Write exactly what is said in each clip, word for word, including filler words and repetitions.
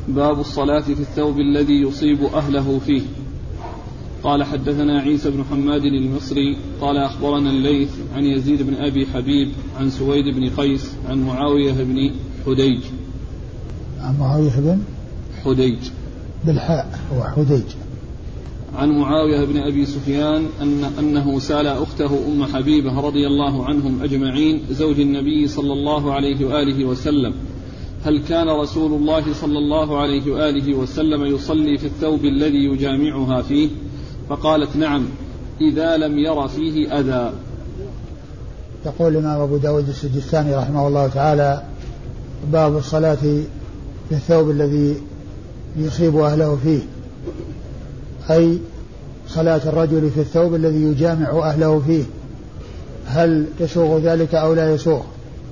باب الصلاة في الثوب الذي يصيب أهله فيه. قال حدثنا عيسى بن حماد المصري قال أخبرنا الليث عن يزيد بن أبي حبيب عن سويد بن قيس عن معاوية بن حديج عن معاوية بن حديج بالحاء هو حديج عن معاوية بن أبي سفيان أن أنه سأل أخته أم حبيبة رضي الله عنهم أجمعين زوج النبي صلى الله عليه وآله وسلم هل كان رسول الله صلى الله عليه وآله وسلم يصلي في الثوب الذي يجامعها فيه؟ فقالت نعم إذا لم ير فيه أذى. يقول الإمام أبو داود السجستاني رحمه الله تعالى باب الصلاة في الثوب الذي يصيب أهله فيه، أي صلاة الرجل في الثوب الذي يجامع أهله فيه، هل يسوغ ذلك أو لا يسوغ؟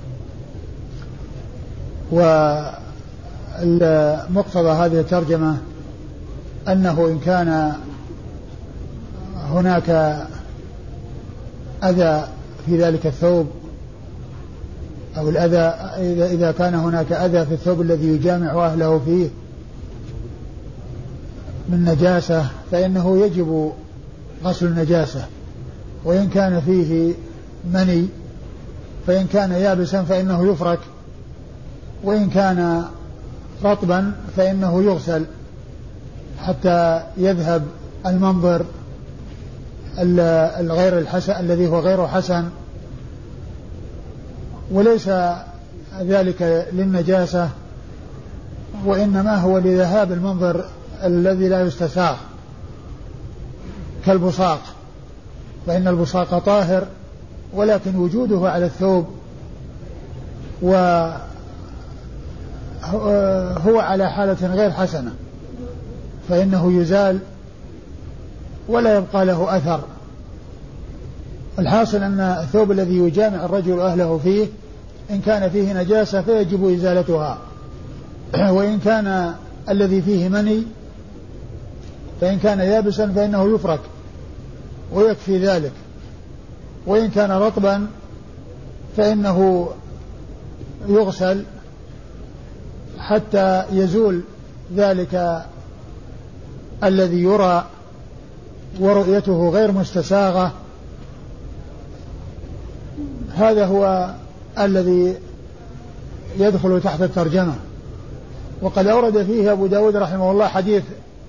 ومقتضى هذه الترجمة أنه إن كان هناك أذى في ذلك الثوب أو الأذى إذا كان هناك أذى في الثوب الذي يجامع أهله فيه من نجاسة فإنه يجب غسل النجاسة، وإن كان فيه مني فإن كان يابسا فإنه يفرك، وإن كان رطبا فإنه يغسل حتى يذهب المنظر الغير الحسن الذي هو غير حسن، وليس ذلك للنجاسة وإنما هو لذهاب المنظر الذي لا يستساغ كالبصاق، فإن البصاق طاهر ولكن وجوده على الثوب وهو على حالة غير حسنة فإنه يزال ولا يبقى له أثر. الحاصل أن الثوب الذي يجامع الرجل أهله فيه إن كان فيه نجاسة فيجب إزالتها، وإن كان الذي فيه مني فإن كان يابسا فإنه يفرك ويكفي ذلك، وإن كان رطبا فإنه يغسل حتى يزول ذلك الذي يرى ورؤيته غير مستساغة. هذا هو الذي يدخل تحت الترجمة. وقد أورد فيه أبو داود رحمه الله حديث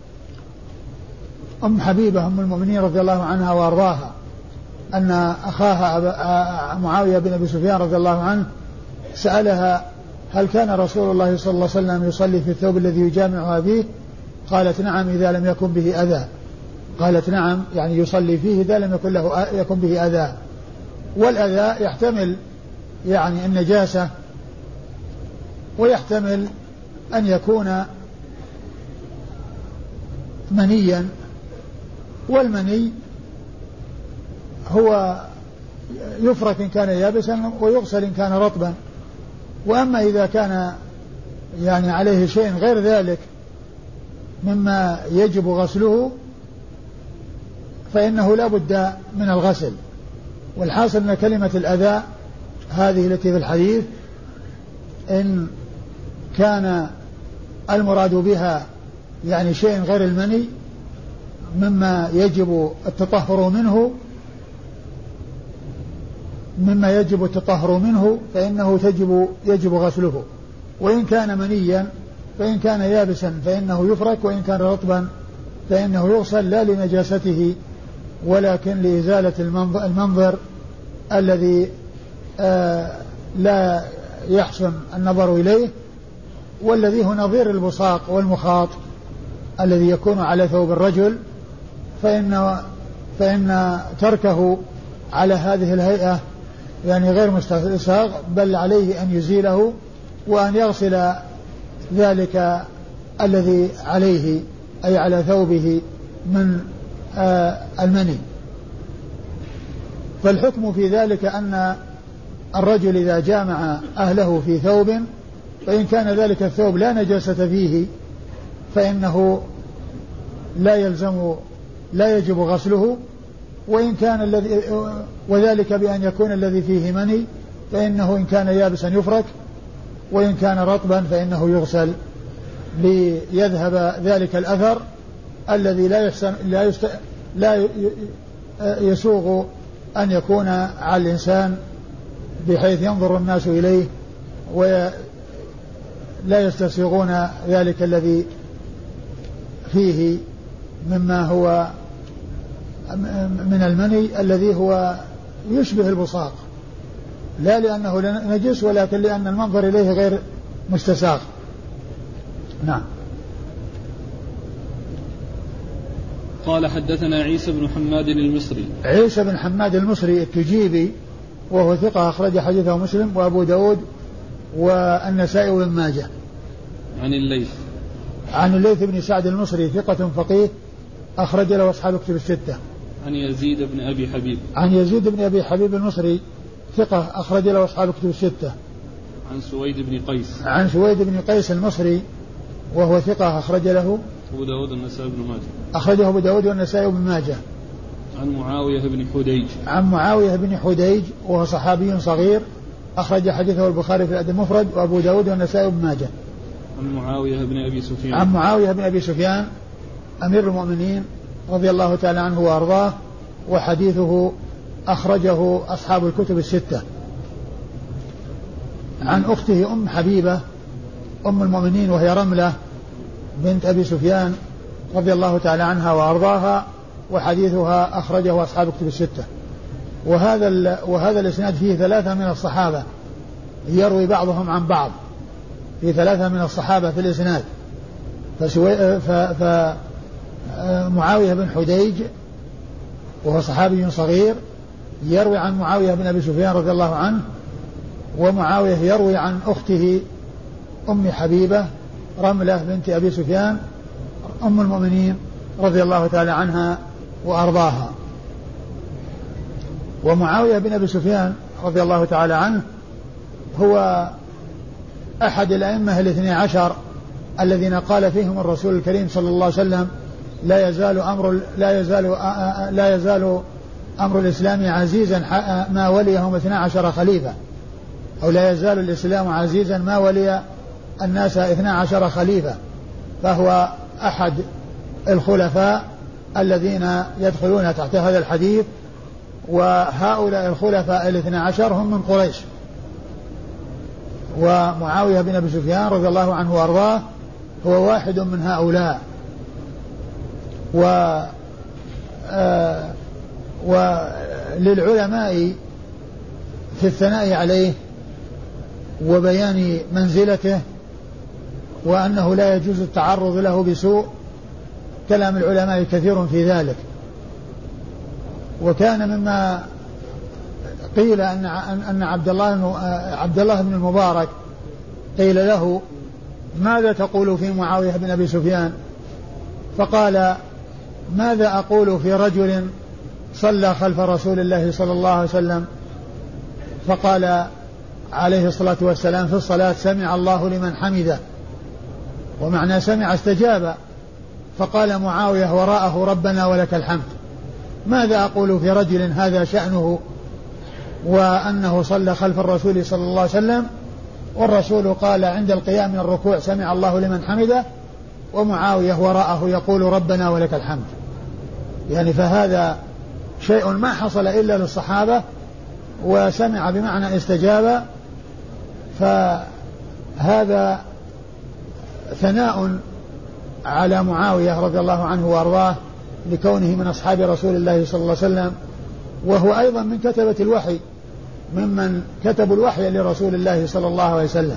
أم حبيبة أم المؤمنين رضي الله عنها وأرضاها أن أخاها معاوية بن أبي سفيان رضي الله عنه سألها هل كان رسول الله صلى الله عليه وسلم يصلي في الثوب الذي يجامعها فيه؟ قالت نعم إذا لم يكن به أذى. قالت نعم يعني يصلي فيه إذا لم يكن له يكن به أذى، والأذى يحتمل يعني النجاسة ويحتمل أن يكون منيا، والمني هو يفرك إن كان يابسا ويغسل إن كان رطبا. وأما إذا كان يعني عليه شيء غير ذلك مما يجب غسله فإنه لا بد من الغسل. والحاصل أن كلمة الأذى هذه التي في الحديث إن كان المراد بها يعني شيء غير المني مما يجب التطهر منه مما يجب التطهر منه فإنه تجب يجب غسله، وإن كان منيا فإن كان يابسا فإنه يفرك، وإن كان رطبا فإنه يغسل لا لنجاسته ولكن لإزالة المنظر, المنظر الذي آه لا يحسن النظر إليه، والذي هو نظير البصاق والمخاط الذي يكون على ثوب الرجل، فإن, فإن تركه على هذه الهيئة يعني غير مستساغ، بل عليه أن يزيله وأن يغسل ذلك الذي عليه أي على ثوبه من آه المني. فالحكم في ذلك أن الرجل إذا جامع أهله في ثوب فإن كان ذلك الثوب لا نجاسة فيه فإنه لا يلزم لا يجب غسله، وإن كان الذي وذلك بأن يكون الذي فيه مني فإنه إن كان يابسا يفرك، وإن كان رطبا فإنه يغسل ليذهب ذلك الأثر الذي لا يحسن لا, يست لا يسوغ أن يكون على الإنسان بحيث ينظر الناس إليه ولا يستسيغون ذلك الذي فيه مما هو من المني الذي هو يشبه البصاق، لا لأنه نجس ولكن لأن المنظر إليه غير مستساغ. نعم. قال حدثنا عيسى بن حماد المصري. عيسى بن حماد المصري التجيبي وهو ثقة أخرج حديثه مسلم وأبو داود والنسائي وابن ماجه. عن الليث. عن الليث بن سعد المصري ثقة فقيه أخرج له أصحاب الكتب الستة. عن يزيد بن أبي حبيب. عن يزيد بن أبي حبيب المصري ثقة أخرج له أصحاب الكتب الستة. عن سويد بن قيس. عن سويد بن قيس المصري وهو ثقة أخرج له أبو داود والنسائي بن ماجه. أخرجه أبو داود والنسائي بن ماجه. عن معاوية بن حديج. عن معاوية بن حديج وهو صحابي صغير أخرج حديثه البخاري في الأدب المفرد وأبو داود والنسائي بن ماجه. عن معاوية بن أبي سفيان. عن معاوية بن أبي سفيان أمير المؤمنين رضي الله تعالى عنه وأرضاه وحديثه أخرجه أصحاب الكتب الستة. عن أخته أم حبيبة أم المؤمنين وهي رملة بنت أبي سفيان رضي الله تعالى عنها وأرضاها وحديثها أخرجه أصحاب الكتب الستة. وهذا وهذا الإسناد فيه ثلاثة من الصحابة يروي بعضهم عن بعض، في ثلاثة من الصحابة في الإسناد. فمعاوية بن حديج وهو صحابي صغير يروي عن معاوية بن أبي سفيان رضي الله عنه، ومعاوية يروي عن أخته أم حبيبة رملة بنت أبي سفيان أم المؤمنين رضي الله تعالى عنها وأرضاها. ومعاوية بن أبي سفيان رضي الله تعالى عنه هو أحد الأئمة الاثني عشر الذين قال فيهم الرسول الكريم صلى الله عليه وسلم لا يزال أمر لا يزال لا يزال أمر الإسلام عزيزا ما وليهم اثنا عشر خليفة، أو لا يزال الإسلام عزيزا ما ولي الناس اثنا عشر خليفة، فهو أحد الخلفاء الذين يدخلون تحت هذا الحديث. وهؤلاء الخلفاء الاثنى عشر هم من قريش، ومعاوية بن أبي سفيان رضي الله عنه وأرضاه هو واحد من هؤلاء. و آه وللعلماء في الثناء عليه وبيان منزلته وأنه لا يجوز التعرض له بسوء كلام العلماء كثير في ذلك. وكان مما قيل أن أن عبد الله عبد الله بن المبارك قيل له ماذا تقول في معاوية بن أبي سفيان؟ فقال ماذا أقول في رجل صلى خلف رسول الله صلى الله عليه وسلم فقال عليه الصلاة والسلام في الصلاة سمع الله لمن حمده، ومعنى سمع استجاب، فقال معاوية وراءه ربنا ولك الحمد. ماذا أقول في رجل هذا شأنه وأنه صلى خلف الرسول صلى الله عليه وسلم والرسول قال عند القيام من الركوع سمع الله لمن حمده، ومعاوية وراءه يقول ربنا ولك الحمد؟ يعني فهذا شيء ما حصل إلا للصحابة، وسمع بمعنى استجاب، فهذا ثناء على معاوية رضي الله عنه وأرضاه لكونه من أصحاب رسول الله صلى الله عليه وسلم، وهو أيضا من كتبة الوحي ممن كتبوا الوحي لرسول الله صلى الله عليه وسلم.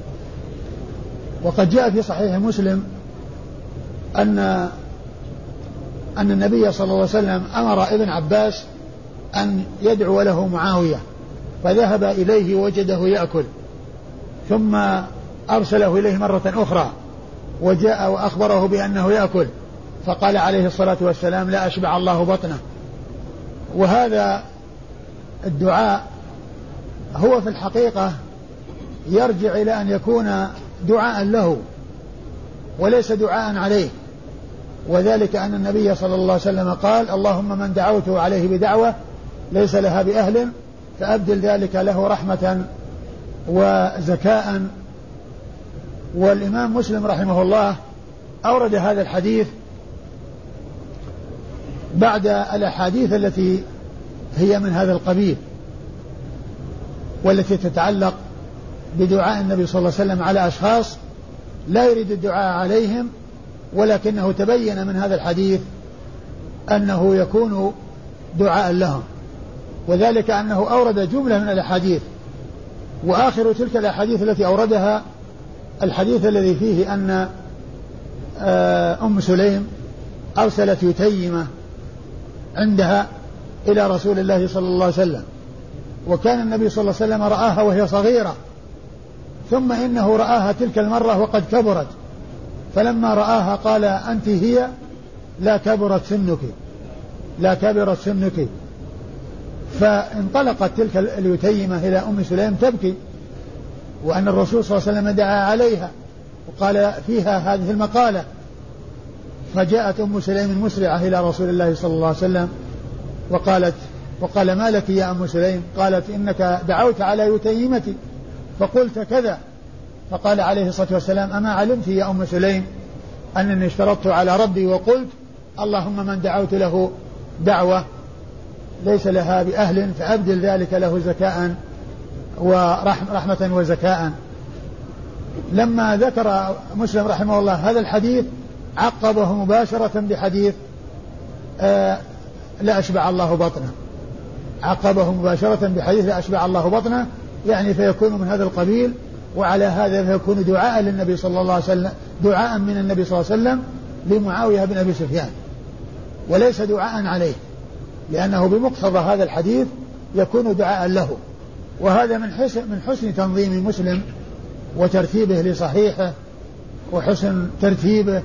وقد جاء في صحيح مسلم أن أن النبي صلى الله عليه وسلم أمر ابن عباس أن يدعو له معاوية، فذهب إليه ووجده يأكل، ثم أرسله إليه مرة أخرى وجاء وأخبره بأنه يأكل، فقال عليه الصلاة والسلام لا أشبع الله بطنه. وهذا الدعاء هو في الحقيقة يرجع إلى أن يكون دعاء له وليس دعاء عليه، وذلك أن النبي صلى الله عليه وسلم قال اللهم من دعوته عليه بدعوة ليس لها بأهل فأبدل ذلك له رحمة وزكاء والإمام مسلم رحمه الله أورد هذا الحديث بعد الأحاديث التي هي من هذا القبيل والتي تتعلق بدعاء النبي صلى الله عليه وسلم على أشخاص لا يريد الدعاء عليهم، ولكنه تبين من هذا الحديث أنه يكون دعاء لهم، وذلك أنه أورد جملة من الأحاديث، وآخر تلك الأحاديث التي أوردها الحديث الذي فيه أن أم سليم أرسلت يتيمة عندها إلى رسول الله صلى الله عليه وسلم، وكان النبي صلى الله عليه وسلم رآها وهي صغيرة، ثم إنه رآها تلك المرة وقد كبرت، فلما رآها قال أنت هي لا كبرت سنك لا كبرت سنك فانطلقت تلك اليتيمة إلى أم سليم تبكي، وأن الرسول صلى الله عليه وسلم دعا عليها وقال فيها هذه المقالة، فجاءت أم سليم مسرعة إلى رسول الله صلى الله عليه وسلم وقالت وقال ما لك يا أم سليم؟ قالت إنك دعوت على يتيمتي فقلت كذا، فقال عليه الصلاة والسلام أما علمت يا أم سليم أنني اشترطت على ربي وقلت اللهم من دعوت له دعوة ليس لها بأهل فأبدل ذلك له زكاء ورحمة وزكاء. لما ذكر مسلم رحمه الله هذا الحديث عقبه مباشرة بحديث آه لا أشبع الله بطنه، عقبه مباشرة بحديث لا أشبع الله بطنه، يعني فيكون من هذا القبيل، وعلى هذا فيكون دعاء للنبي صلى الله عليه وسلم، دعاء من النبي صلى الله عليه وسلم لمعاوية بن أبي سفيان، وليس دعاء عليه، لأنه بمقتضى هذا الحديث يكون دعاء له. وهذا من حسن من حسن تنظيم مسلم وترتيبه لصحيحه وحسن ترتيبه،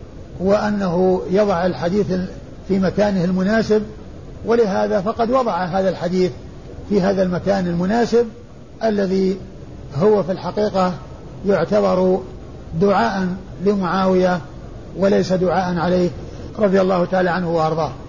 وأنه يضع الحديث في مكانه المناسب، ولهذا فقد وضع هذا الحديث في هذا المكان المناسب الذي هو في الحقيقة يعتبر دعاء لمعاوية وليس دعاء عليه رضي الله تعالى عنه وأرضاه.